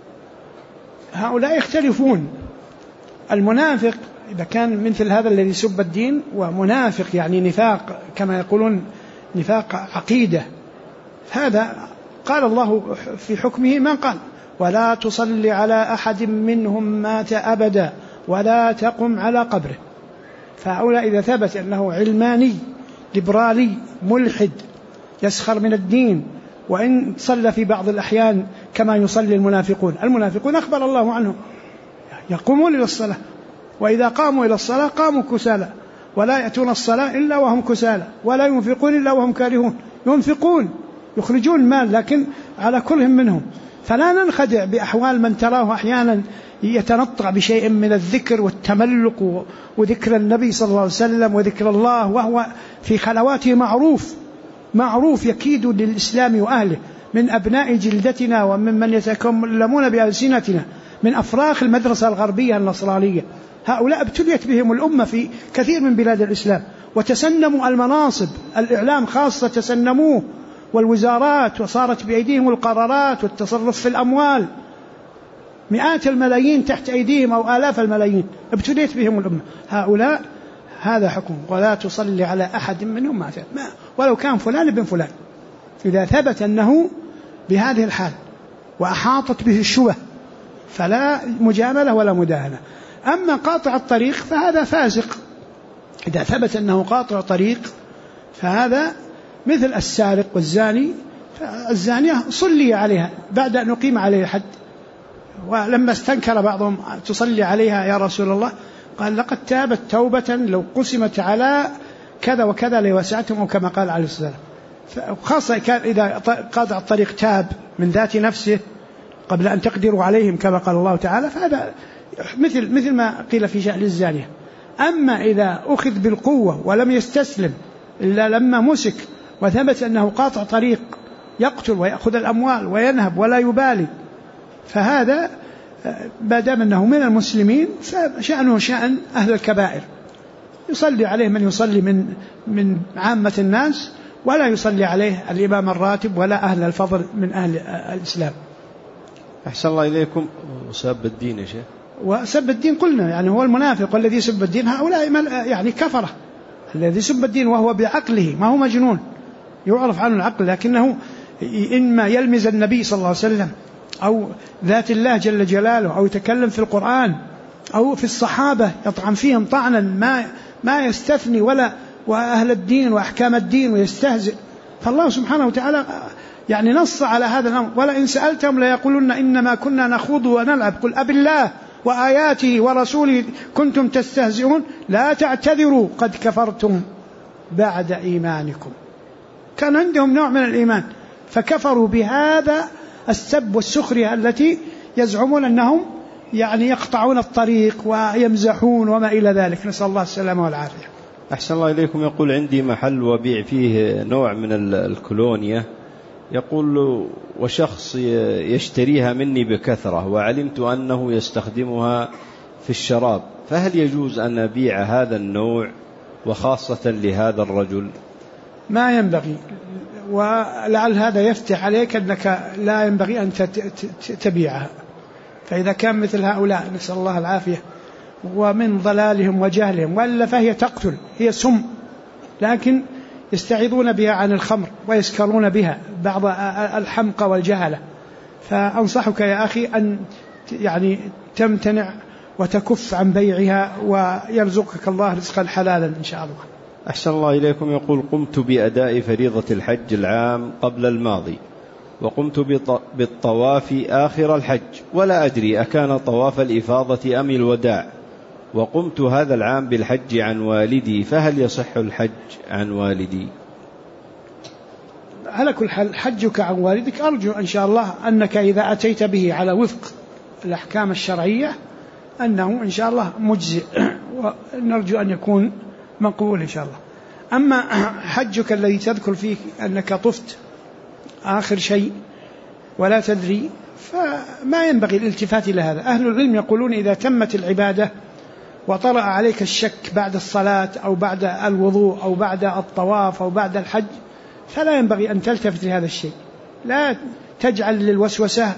هؤلاء يختلفون. المنافق إذا كان مثل هذا الذي يسب الدين، ومنافق يعني نفاق كما يقولون نفاق عقيدة، هذا قال الله في حكمه ما قال: ولا تصلي على أحد منهم مات أبدا ولا تقم على قبره. فهؤلاء إذا ثبت أنه علماني ليبرالي ملحد يسخر من الدين، وإن صلى في بعض الأحيان كما يصلي المنافقون أخبر الله عنهم يقومون إلى الصلاة، وإذا قاموا إلى الصلاة قاموا كسالى ولا يأتون الصلاة إلا وهم كسالى ولا ينفقون إلا وهم كارهون. ينفقون يخرجون مال لكن على كلهم منهم. فلا ننخدع بأحوال من تراه أحيانا يتنطع بشيء من الذكر والتملق وذكر النبي صلى الله عليه وسلم وذكر الله، وهو في خلواته معروف يكيد للإسلام وأهله من أبناء جلدتنا وممن يتكلمون بألسنتنا من أفراخ المدرسة الغربية النصرانية. هؤلاء ابتليت بهم الأمة في كثير من بلاد الإسلام، وتسنموا المناصب، الإعلام خاصة تسنموه، والوزارات، وصارت بأيديهم القرارات والتصرف في الأموال، مئات الملايين تحت أيديهم أو آلاف الملايين، ابتليت بهم الأمة. هؤلاء هذا حكم: ولا تصلي على أحد منهم مات ولو كان فلان ابن فلان، إذا ثبت أنه بهذه الحال وأحاطت به الشبه فلا مجاملة ولا مداهنة. أما قاطع الطريق فهذا فاسق، إذا ثبت أنه قاطع طريق فهذا مثل السارق والزاني، الزانية صلي عليها بعد أن أقيم عليه الحد. ولما استنكر بعضهم تصلي عليها يا رسول الله، قال لقد تابت توبة لو قسمت على كذا وكذا لوسعتهم، أو كما قال عليه الصلاة والسلام. خاصة كان إذا قاطع الطريق تاب من ذات نفسه قبل أن تقدروا عليهم كما قال الله تعالى، فهذا مثل ما قيل في شأن الزانية. أما إذا أخذ بالقوة ولم يستسلم إلا لما مسك وثبت أنه قاطع طريق يقتل ويأخذ الأموال وينهب ولا يبالي، فهذا ما دام أنه من المسلمين فشأنه شأن أهل الكبائر، يصلي عليه من يصلي من عامة الناس، ولا يصلي عليه الإمام الراتب ولا أهل الفضل من أهل الإسلام. أحسن الله إليكم. وسب الدين يا شيخ، وسب الدين قلنا يعني هو المنافق والذي يسب الدين، هؤلاء يعني كفرة. الذي يسب الدين وهو بعقله، ما هو مجنون يعرف عنه العقل، لكنه إما يلمز النبي صلى الله عليه وسلم أو ذات الله جل جلاله، أو يتكلم في القرآن أو في الصحابة يطعن فيهم طعنا ما يستثني ولا وأهل الدين وأحكام الدين ويستهزئ. فالله سبحانه وتعالى يعني نص على هذا الأمر: ولئن سألتهم ليقولن إنما كنا نخوض ونلعب قل أب الله وآياته ورسوله كنتم تستهزئون لا تعتذروا قد كفرتم بعد إيمانكم. كان عندهم نوع من الإيمان فكفروا بهذا السب والسخرية التي يزعمون أنهم يعني يقطعون الطريق ويمزحون وما إلى ذلك، نسأل الله السلامة والعافية. أحسن الله إليكم. يقول عندي محل وبيع فيه نوع من الكولونيا، يقول وشخص يشتريها مني بكثرة وعلمت أنه يستخدمها في الشراب، فهل يجوز أن أبيع هذا النوع وخاصة لهذا الرجل؟ ما ينبغي، ولعل هذا يفتح عليك أنك لا ينبغي أن تبيعها. فإذا كان مثل هؤلاء نسأل الله العافية ومن ضلالهم وجهلهم، وإلا فهي تقتل، هي سم، لكن يستعيذون بها عن الخمر ويسكرون بها بعض الحمقى والجهلة. فأنصحك يا أخي أن يعني تمتنع وتكف عن بيعها، ويرزقك الله رزقا حلالا إن شاء الله. أحسن الله إليكم. يقول قمت بأداء فريضة الحج العام قبل الماضي، وقمت بالطواف آخر الحج، ولا أدري أكان طواف الإفاضة أم الوداع، وقمت هذا العام بالحج عن والدي، فهل يصح الحج عن والدي؟ على كل حال حجك عن والدك أرجو إن شاء الله أنك إذا أتيت به على وفق الأحكام الشرعية أنه إن شاء الله مجزئ، ونرجو أن يكون مقبول إن شاء الله. أما حجك الذي تذكر فيه أنك طفت آخر شيء ولا تدري، فما ينبغي الالتفات إلى هذا. أهل العلم يقولون إذا تمت العبادة وطرأ عليك الشك بعد الصلاة أو بعد الوضوء أو بعد الطواف أو بعد الحج، فلا ينبغي أن تلتفت لهذا الشيء، لا تجعل للوسوسة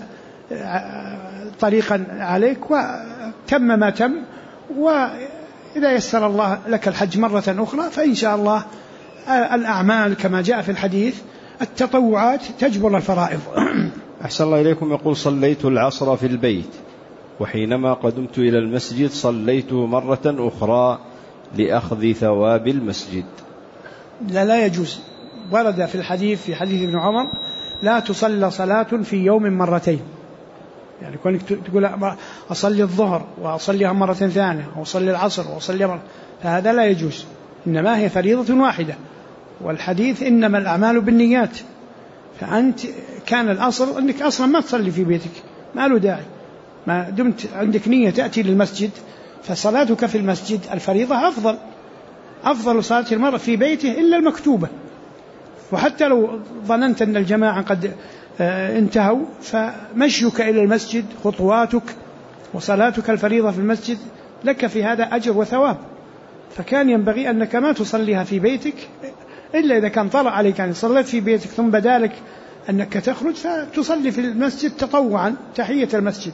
طريقا عليك، وتم ما تم. وإذا يسر الله لك الحج مرة أخرى فإن شاء الله الأعمال كما جاء في الحديث التطوعات تجبر الفرائض. أحسن الله إليكم. يقول صليت العصر في البيت، وحينما قدمت إلى المسجد صليته مرة أخرى لأخذ ثواب المسجد. لا يجوز. ورد في الحديث في حديث ابن عمر لا تصلى صلاة في يوم مرتين، يعني كونك تقول أصلي الظهر وأصليها مرة ثانية أو أصلي العصر وأصلي مرة، فهذا لا يجوز، إنما هي فريضة واحدة، والحديث إنما الأعمال بالنيات. فأنت كان الأصل أنك أصلا ما تصلي في بيتك، ما له داعي، ما دمت عندك نية تأتي للمسجد فصلاتك في المسجد الفريضة أفضل صلاة المرء في بيته إلا المكتوبة. وحتى لو ظننت أن الجماعة قد انتهوا فمشيك إلى المسجد خطواتك وصلاتك الفريضة في المسجد لك في هذا أجر وثواب. فكان ينبغي أنك ما تصليها في بيتك إلا إذا كان طرأ عليك، يعني صليت في بيتك ثم بدالك أنك تخرج فتصلي في المسجد تطوعا تحية المسجد.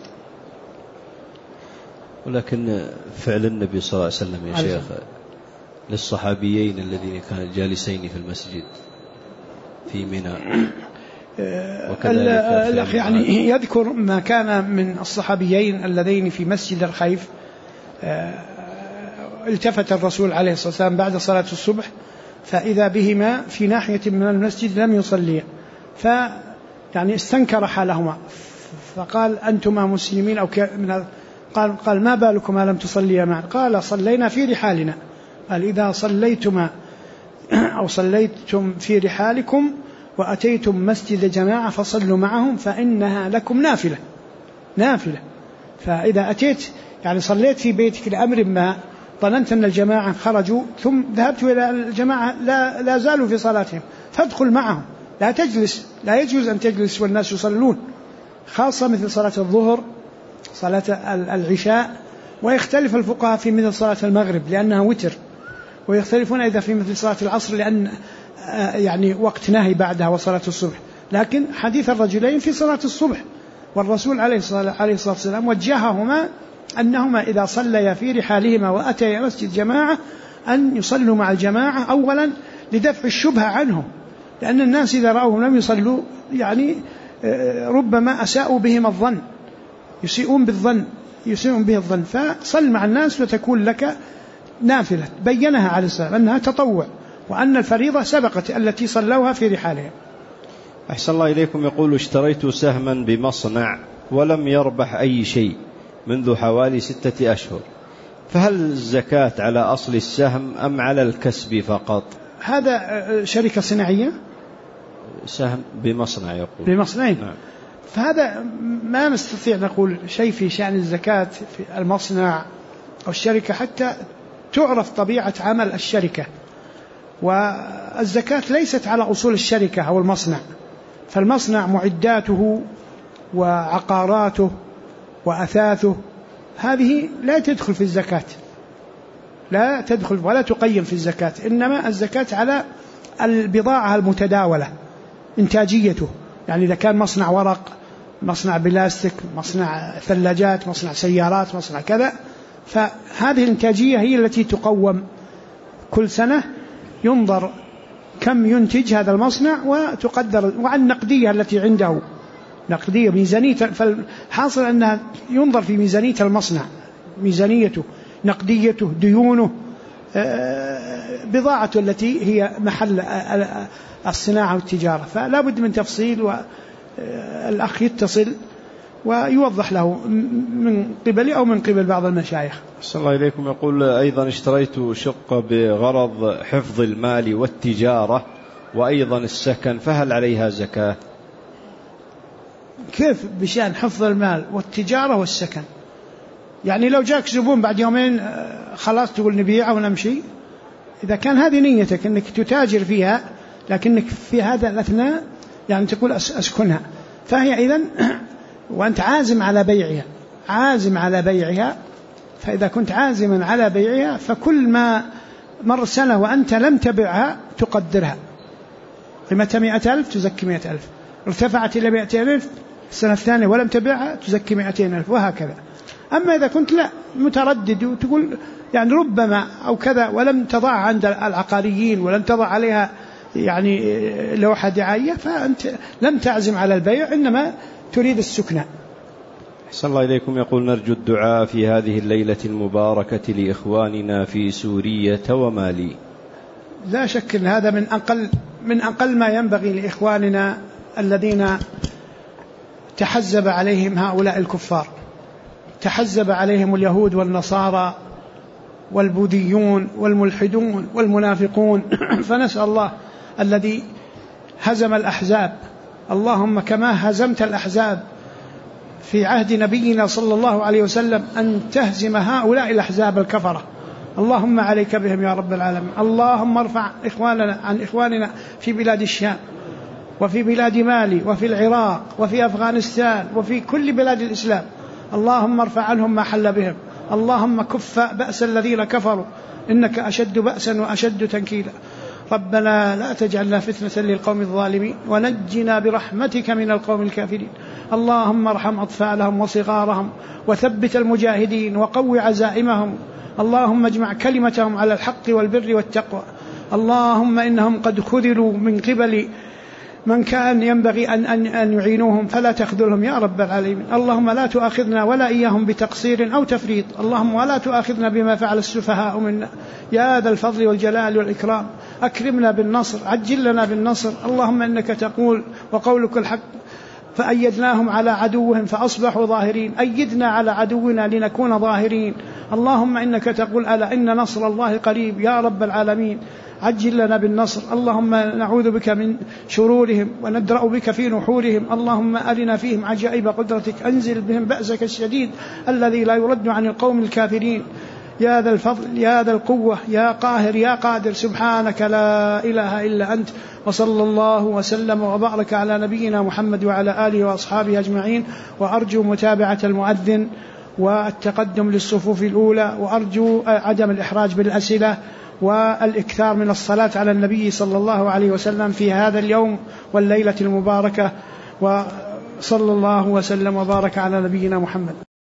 ولكن فعل النبي صلى الله عليه وسلم يا شيخ للصحابيين الذين كانوا جالسين في المسجد في منى، الأخ يعني يذكر ما كان من الصحابيين اللذين في مسجد الخيف. التفت الرسول عليه الصلاة والسلام بعد صلاة الصبح فإذا بهما في ناحية من المسجد لم يصليا، يعني استنكر حالهما فقال أنتما مسلمين أو قال ما بالكما لم تصليا معا؟ قال صلينا في رحالنا. قال إذا صليتما أو صليتم في رحالكم وأتيتم مسجد جماعة فصلوا معهم فإنها لكم نافلة. فإذا أتيت يعني صليت في بيتك لأمر ما، ظننت أن الجماعة خرجوا ثم ذهبت إلى الجماعة لا زالوا في صلاتهم، فادخل معهم، لا تجلس، لا يجوز أن تجلس والناس يصلون، خاصة مثل صلاة الظهر، صلاة العشاء. ويختلف الفقهاء في مثل صلاة المغرب لأنها وتر، ويختلفون إذا في مثل صلاة العصر لأن يعني وقت نهي بعدها وصلاة الصبح. لكن حديث الرجلين في صلاة الصبح، والرسول عليه الصلاة والسلام وجههما أنهما إذا صليا في رحالهما وأتيا مسجد جماعة أن يصلوا مع الجماعة، أولا لدفع الشبهة عنهم، لأن الناس إذا رأوهم لم يصلوا يعني ربما أساءوا بهم الظن، يسيئون به الظن، فصل مع الناس وتكون لك نافلة. بينها عليه السلام أنها تطوع، وأن الفريضة سبقت التي صلوها في رحالهم. أحسن الله إليكم. يقول اشتريت سهما بمصنع ولم يربح أي شيء منذ حوالي 6 أشهر، فهل الزكاة على أصل السهم أم على الكسب فقط؟ هذا شركة صناعية، سهم بمصنع يقول بمصنعين. نعم. فهذا ما نستطيع نقول شيء في شأن الزكاة في المصنع أو الشركة حتى تعرف طبيعة عمل الشركة، والزكاة ليست على أصول الشركة أو المصنع، فالمصنع معداته وعقاراته وأثاثه هذه لا تدخل في الزكاة، لا تدخل ولا تقيم في الزكاة، إنما الزكاة على البضاعة المتداولة، إنتاجيته، يعني إذا كان مصنع ورق، مصنع بلاستيك، مصنع ثلاجات، مصنع سيارات، مصنع كذا، فهذه الإنتاجية هي التي تقوم كل سنة، ينظر كم ينتج هذا المصنع وتقدر، وعن النقدية التي عنده، نقدية ميزانية، فالحاصل أنها ينظر في ميزانية المصنع، ميزانيته، نقديته، ديونه، بضاعته التي هي محل الصناعة والتجارة. فلا بد من تفصيل، والأخ يتصل ويوضح له من قبلي أو من قبل بعض المشايخ. صلى الله إليكم. يقول أيضا اشتريت شقة بغرض حفظ المال والتجارة وأيضا السكن، فهل عليها زكاة؟ كيف بشأن حفظ المال والتجارة والسكن؟ يعني لو جاك زبون بعد يومين خلاص تقول نبيعه ونمشي؟ إذا كان هذه نيتك أنك تتاجر فيها، لكنك في هذا الأثناء يعني تقول أسكنها، فهي إذن وأنت عازم على بيعها، فإذا كنت عازما على بيعها فكل ما مر سنة وأنت لم تبعها تقدرها، قيمتها 100,000 تزكي 100,000، ارتفعت إلى 200,000 السنة الثانية ولم تبعها تزكي 200,000، وهكذا. أما إذا كنت لا متردد وتقول يعني ربما أو كذا، ولم تضع عند العقاريين ولم تضع عليها يعني لوحة دعاية، فأنت لم تعزم على البيع، إنما تريد السكنة. أحسن الله إليكم. يقول نرجو الدعاء في هذه الليلة المباركة لإخواننا في سورية ومالي. لا شك أن هذا من أقل ما ينبغي لإخواننا الذين تحزب عليهم هؤلاء الكفار، تحزب عليهم اليهود والنصارى والبوذيون والملحدون والمنافقون، فنسأل الله الذي هزم الأحزاب، اللهم كما هزمت الأحزاب في عهد نبينا صلى الله عليه وسلم أن تهزم هؤلاء الأحزاب الكفرة، اللهم عليك بهم يا رب العالمين. اللهم ارفع عن إخواننا في بلاد الشام وفي بلاد مالي وفي العراق وفي أفغانستان وفي كل بلاد الإسلام، اللهم ارفع عنهم ما حل بهم، اللهم كف بأس الذين كفروا إنك أشد بأسا وأشد تنكيلا. ربنا لا تجعلنا فتنة للقوم الظالمين ونجنا برحمتك من القوم الكافرين. اللهم ارحم أطفالهم وصغارهم وثبت المجاهدين وقو عزائمهم، اللهم اجمع كلمتهم على الحق والبر والتقوى. اللهم إنهم قد خذلوا من قبل من كان ينبغي أن يعينوهم فلا تخذلهم يا رب العالمين. اللهم لا تؤاخذنا ولا إياهم بتقصير أو تفريط. اللهم ولا تؤاخذنا بما فعل السفهاء منا يا ذا الفضل والجلال والإكرام. أكرمنا بالنصر، عجل لنا بالنصر. اللهم إنك تقول وقولك الحق فأيدناهم على عدوهم فأصبحوا ظاهرين. أيدنا على عدونا لنكون ظاهرين. اللهم إنك تقول ألا إن نصر الله قريب يا رب العالمين. عجل لنا بالنصر. اللهم نعوذ بك من شرورهم وندرأ بك في نحورهم. اللهم أرنا فيهم عجائب قدرتك. أنزل بهم بأسك الشديد الذي لا يرد عن القوم الكافرين يا ذا الفضل يا ذا القوة يا قاهر يا قادر. سبحانك لا إله إلا أنت. وصلى الله وسلم وبارك على نبينا محمد وعلى آله وأصحابه أجمعين. وأرجو متابعة المؤذن والتقدم للصفوف الأولى، وأرجو عدم الإحراج بالأسئلة والإكثار من الصلاة على النبي صلى الله عليه وسلم في هذا اليوم والليلة المباركة. وصلى الله وسلم وبارك على نبينا محمد.